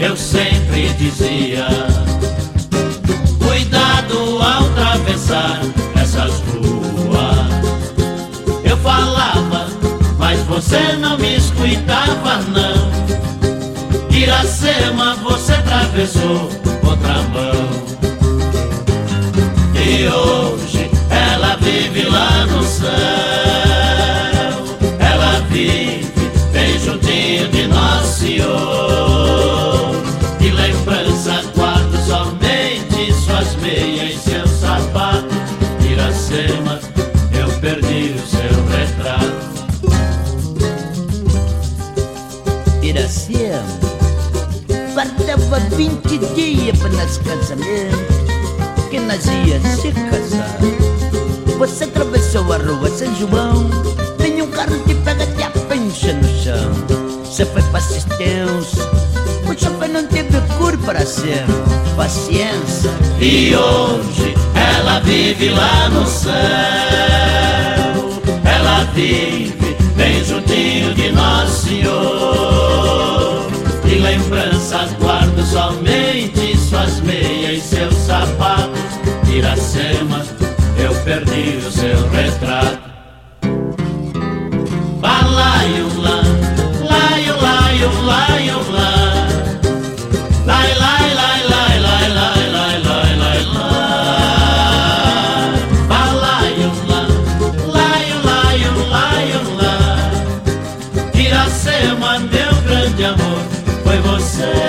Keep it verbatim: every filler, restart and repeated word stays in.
eu sempre dizia: cuidado ao atravessar essas ruas. Eu falava, mas você não me escutava não. Iracema, você atravessou contramão. E hoje ela vive lá no céu. Ela vive bem juntinho de Nosso Senhor. De lembrança guardo somente suas meias e seu sapato. Iracema, eu perdi o seu retrato. Iracema, faltava vinte dias para nosso casamento, que nós ia se casar. Você atravessou a rua São João, tem um carro que pega e a pencha no chão. Você foi para assistência, o chofer não teve cor para ser paciência. E hoje ela vive lá no céu. Ela vive bem juntinho de Nosso Senhor. De lembranças guardo somente suas meias e seus sapatos. Iracema, eu perdi o seu retrato. Balaio lá, laio, laio, laio lá. Lai, lai, lai, lai, lai, lai, lai, lai, lai, lai. Balaio lá, laio, laio, laio lá. Iracema, meu grande amor, foi você.